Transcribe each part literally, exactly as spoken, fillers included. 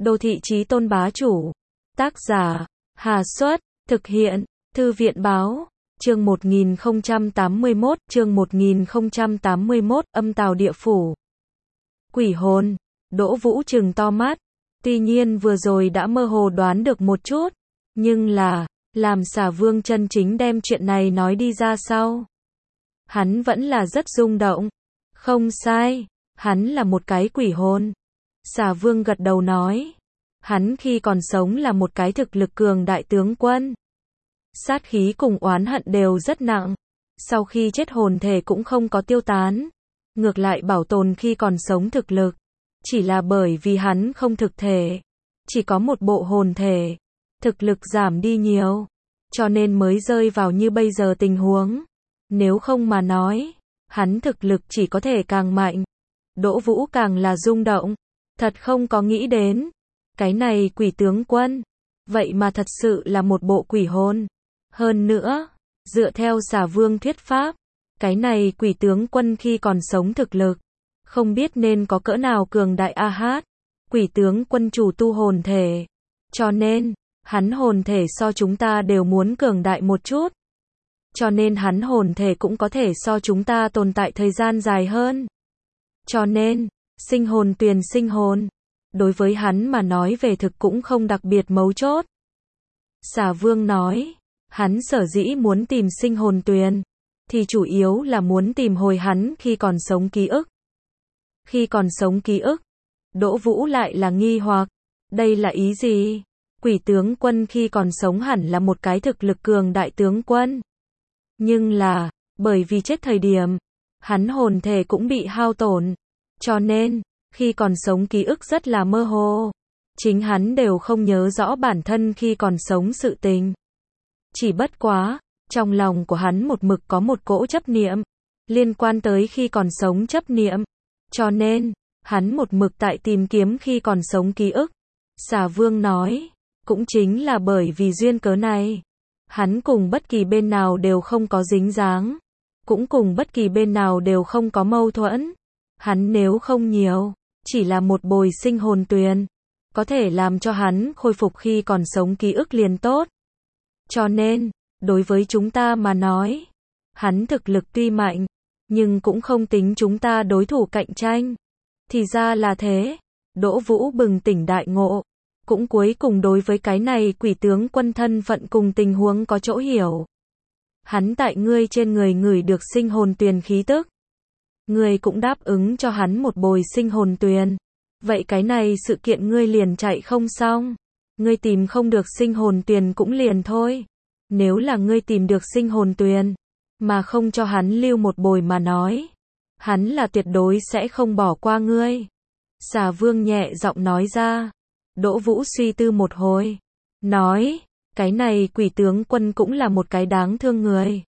Đô thị chí tôn bá chủ. Tác giả, Hà Xuất, thực hiện, Thư viện báo, chương một nghìn không trăm tám mươi mốt, chương một nghìn không trăm tám mươi mốt, âm tào địa phủ. Quỷ hồn, Đỗ Vũ trừng to mắt, tuy nhiên vừa rồi đã mơ hồ đoán được một chút, nhưng là, làm Xà Vương chân chính đem chuyện này nói đi ra sau. Hắn vẫn là rất rung động. Không sai, hắn là một cái quỷ hồn. Xà Vương gật đầu nói. Hắn khi còn sống là một cái thực lực cường đại tướng quân. Sát khí cùng oán hận đều rất nặng. Sau khi chết hồn thể cũng không có tiêu tán. Ngược lại bảo tồn khi còn sống thực lực. Chỉ là bởi vì hắn không thực thể. Chỉ có một bộ hồn thể. Thực lực giảm đi nhiều. Cho nên mới rơi vào như bây giờ tình huống. Nếu không mà nói, hắn thực lực chỉ có thể càng mạnh. Đỗ Vũ càng là rung động. Thật không có nghĩ đến. Cái này quỷ tướng quân. Vậy mà thật sự là một bộ quỷ hồn. Hơn nữa, dựa theo Xà Vương thuyết pháp, cái này quỷ tướng quân khi còn sống thực lực. Không biết nên có cỡ nào cường đại a hát. Quỷ tướng quân chủ tu hồn thể. Cho nên, hắn hồn thể so chúng ta đều muốn cường đại một chút. Cho nên hắn hồn thể cũng có thể so chúng ta tồn tại thời gian dài hơn. Cho nên, sinh hồn tuyền sinh hồn. Đối với hắn mà nói về thực cũng không đặc biệt mấu chốt. Xà Vương nói, hắn sở dĩ muốn tìm sinh hồn tuyền, thì chủ yếu là muốn tìm hồi hắn khi còn sống ký ức. Khi còn sống ký ức, Đỗ Vũ lại là nghi hoặc, đây là ý gì? Quỷ tướng quân khi còn sống hẳn là một cái thực lực cường đại tướng quân. Nhưng là, bởi vì chết thời điểm, hắn hồn thể cũng bị hao tổn. Cho nên, khi còn sống ký ức rất là mơ hồ. Chính hắn đều không nhớ rõ bản thân khi còn sống sự tình. Chỉ bất quá, trong lòng của hắn một mực có một cỗ chấp niệm, liên quan tới khi còn sống chấp niệm. Cho nên, hắn một mực tại tìm kiếm khi còn sống ký ức. Xà Vương nói, cũng chính là bởi vì duyên cớ này. Hắn cùng bất kỳ bên nào đều không có dính dáng. Cũng cùng bất kỳ bên nào đều không có mâu thuẫn. Hắn nếu không nhiều, chỉ là một bồi sinh hồn tuyền. Có thể làm cho hắn khôi phục khi còn sống ký ức liền tốt. Cho nên, đối với chúng ta mà nói, hắn thực lực tuy mạnh, nhưng cũng không tính chúng ta đối thủ cạnh tranh. Thì ra là thế. Đỗ Vũ bừng tỉnh đại ngộ. Cũng cuối cùng đối với cái này quỷ tướng quân thân phận cùng tình huống có chỗ hiểu. Hắn tại ngươi trên người ngửi được sinh hồn tuyền khí tức. Ngươi cũng đáp ứng cho hắn một bồi sinh hồn tuyền. Vậy cái này sự kiện ngươi liền chạy không xong. Ngươi tìm không được sinh hồn tuyền cũng liền thôi. Nếu là ngươi tìm được sinh hồn tuyền, mà không cho hắn lưu một bồi mà nói, hắn là tuyệt đối sẽ không bỏ qua ngươi. Xà Vương nhẹ giọng nói ra. Đỗ Vũ suy tư một hồi. Nói, cái này quỷ tướng quân cũng là một cái đáng thương người.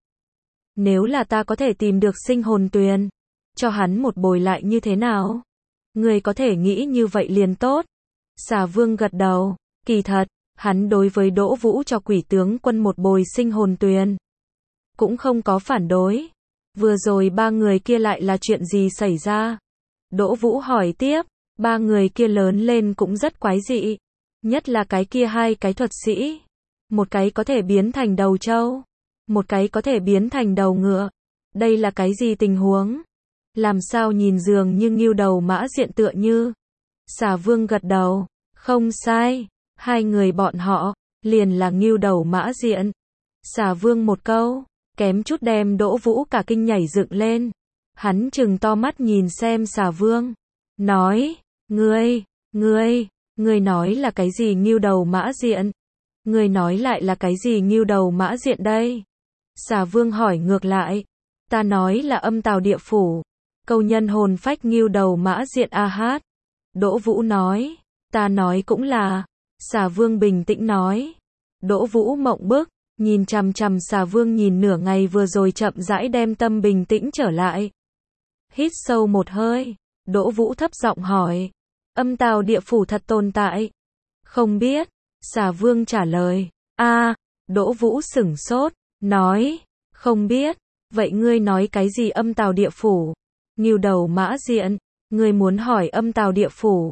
Nếu là ta có thể tìm được sinh hồn tuyền, cho hắn một bồi lại như thế nào? Người có thể nghĩ như vậy liền tốt. Xà Vương gật đầu. Kỳ thật, hắn đối với Đỗ Vũ cho quỷ tướng quân một bồi sinh hồn tuyền cũng không có phản đối. Vừa rồi ba người kia lại là chuyện gì xảy ra? Đỗ Vũ hỏi tiếp. Ba người kia lớn lên cũng rất quái dị. Nhất là cái kia hai cái thuật sĩ. Một cái có thể biến thành đầu trâu. Một cái có thể biến thành đầu ngựa. Đây là cái gì tình huống? Làm sao nhìn dường như ngưu đầu mã diện tựa như? Xà Vương gật đầu. Không sai. Hai người bọn họ, liền là ngưu đầu mã diện. Xà Vương một câu, kém chút đem Đỗ Vũ cả kinh nhảy dựng lên. Hắn trừng to mắt nhìn xem Xà Vương. Nói, ngươi, ngươi, ngươi nói là cái gì ngưu đầu mã diện? Ngươi nói lại là cái gì ngưu đầu mã diện đây? Xà Vương hỏi ngược lại. Ta nói là âm tào địa phủ. Câu nhân hồn phách ngưu đầu mã diện a hát. Đỗ Vũ nói. Ta nói cũng là. Xà Vương bình tĩnh nói. Đỗ Vũ mộng bức, nhìn chằm chằm Xà Vương nhìn nửa ngày vừa rồi chậm rãi đem tâm bình tĩnh trở lại. Hít sâu một hơi. Đỗ Vũ thấp giọng hỏi. Âm tào địa phủ thật tồn tại? Không biết. Xà Vương trả lời. A, Đỗ Vũ sửng sốt, nói. Không biết. Vậy ngươi nói cái gì âm tào địa phủ? Ngưu đầu mã diện. Ngươi muốn hỏi âm tào địa phủ.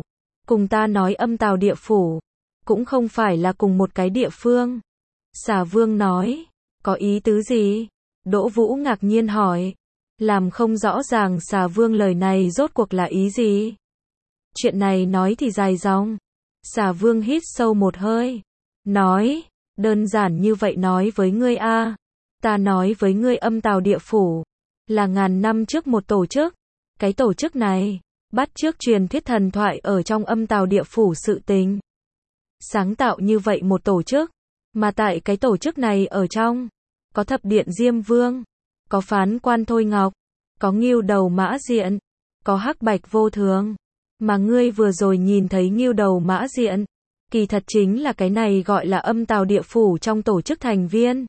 Cùng ta nói âm tào địa phủ, cũng không phải là cùng một cái địa phương. Xà Vương nói, có ý tứ gì? Đỗ Vũ ngạc nhiên hỏi, làm không rõ ràng Xà Vương lời này rốt cuộc là ý gì? Chuyện này nói thì dài dòng. Xà Vương hít sâu một hơi, nói, đơn giản như vậy nói với ngươi a, ta nói với ngươi âm tào địa phủ, là ngàn năm trước một tổ chức, cái tổ chức này, bắt chước truyền thuyết thần thoại ở trong âm tào địa phủ sự tình. Sáng tạo như vậy một tổ chức, mà tại cái tổ chức này ở trong, có thập điện Diêm Vương, có phán quan Thôi Ngọc, có ngưu đầu Mã Diện, có hắc bạch vô thường. Mà ngươi vừa rồi nhìn thấy ngưu đầu Mã Diện, kỳ thật chính là cái này gọi là âm tào địa phủ trong tổ chức thành viên.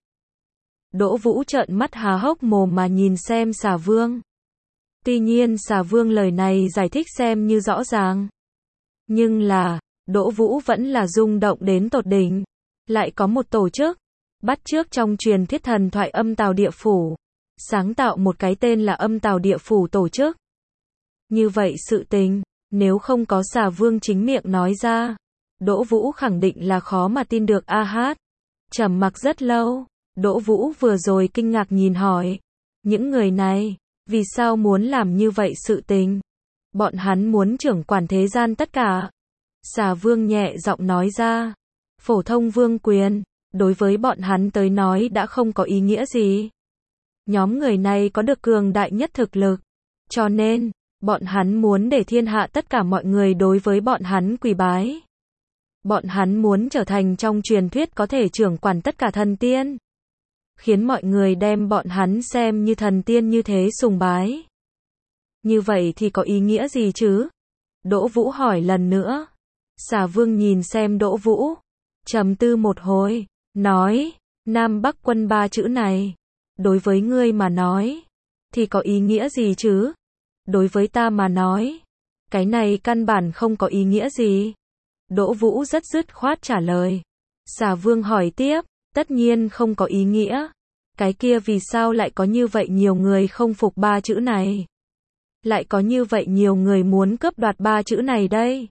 Đỗ Vũ trợn mắt há hốc mồm mà nhìn xem Xà Vương. Tuy nhiên Xà Vương lời này giải thích xem như rõ ràng. Nhưng là, Đỗ Vũ vẫn là rung động đến tột đỉnh. Lại có một tổ chức, bắt chước trong truyền thuyết thần thoại âm tào địa phủ, sáng tạo một cái tên là âm tào địa phủ tổ chức. Như vậy sự tình, nếu không có Xà Vương chính miệng nói ra, Đỗ Vũ khẳng định là khó mà tin được a hát. Trầm mặc rất lâu, Đỗ Vũ vừa rồi kinh ngạc nhìn hỏi, những người này, vì sao muốn làm như vậy sự tình? Bọn hắn muốn trưởng quản thế gian tất cả. Xà Vương nhẹ giọng nói ra, phổ thông vương quyền, đối với bọn hắn tới nói đã không có ý nghĩa gì. Nhóm người này có được cường đại nhất thực lực, cho nên, bọn hắn muốn để thiên hạ tất cả mọi người đối với bọn hắn quỳ bái. Bọn hắn muốn trở thành trong truyền thuyết có thể trưởng quản tất cả thần tiên. Khiến mọi người đem bọn hắn xem như thần tiên như thế sùng bái. Như vậy thì có ý nghĩa gì chứ? Đỗ Vũ hỏi lần nữa. Xà Vương nhìn xem Đỗ Vũ, trầm tư một hồi, nói, Nam Bắc quân ba chữ này, đối với ngươi mà nói, thì có ý nghĩa gì chứ? Đối với ta mà nói, cái này căn bản không có ý nghĩa gì. Đỗ Vũ rất dứt khoát trả lời. Xà Vương hỏi tiếp, tất nhiên không có ý nghĩa. Cái kia vì sao lại có như vậy nhiều người không phục ba chữ này? Lại có như vậy nhiều người muốn cướp đoạt ba chữ này đây?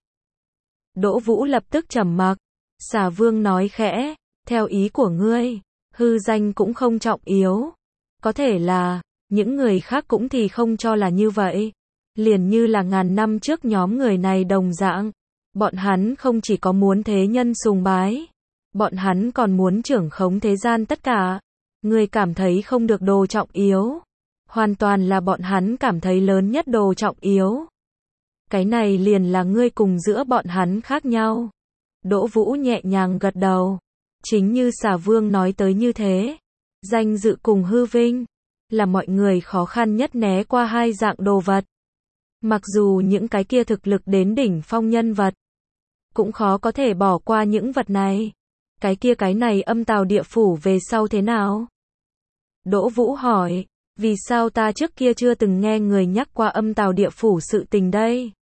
Đỗ Vũ lập tức trầm mặc. Xà Vương nói khẽ, theo ý của ngươi, hư danh cũng không trọng yếu. Có thể là, những người khác cũng thì không cho là như vậy. Liền như là ngàn năm trước nhóm người này đồng dạng. Bọn hắn không chỉ có muốn thế nhân sùng bái, bọn hắn còn muốn trưởng khống thế gian tất cả. Ngươi cảm thấy không được đồ trọng yếu. Hoàn toàn là bọn hắn cảm thấy lớn nhất đồ trọng yếu. Cái này liền là ngươi cùng giữa bọn hắn khác nhau. Đỗ Vũ nhẹ nhàng gật đầu. Chính như Xà Vương nói tới như thế. Danh dự cùng hư vinh, là mọi người khó khăn nhất né qua hai dạng đồ vật. Mặc dù những cái kia thực lực đến đỉnh phong nhân vật, cũng khó có thể bỏ qua những vật này. Cái kia cái này âm tào địa phủ về sau thế nào? Đỗ Vũ hỏi, vì sao ta trước kia chưa từng nghe người nhắc qua âm tào địa phủ sự tình đây?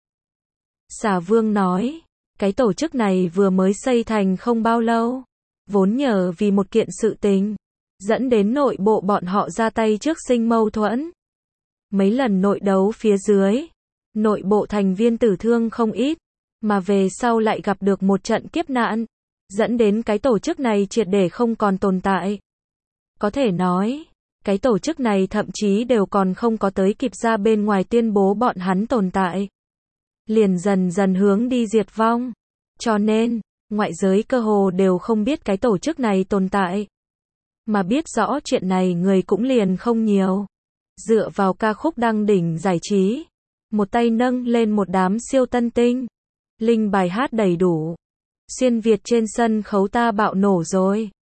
Xà Vương nói, cái tổ chức này vừa mới xây thành không bao lâu, vốn nhờ vì một kiện sự tình, dẫn đến nội bộ bọn họ ra tay trước sinh mâu thuẫn. Mấy lần nội đấu phía dưới, nội bộ thành viên tử thương không ít, mà về sau lại gặp được một trận kiếp nạn, dẫn đến cái tổ chức này triệt để không còn tồn tại. Có thể nói, cái tổ chức này thậm chí đều còn không có tới kịp ra bên ngoài tuyên bố bọn hắn tồn tại. Liền dần dần hướng đi diệt vong. Cho nên, ngoại giới cơ hồ đều không biết cái tổ chức này tồn tại. Mà biết rõ chuyện này người cũng liền không nhiều. Dựa vào ca khúc đăng đỉnh giải trí, một tay nâng lên một đám siêu tân tinh. Linh bài hát đầy đủ. Xuyên Việt trên sân khấu ta bạo nổ rồi.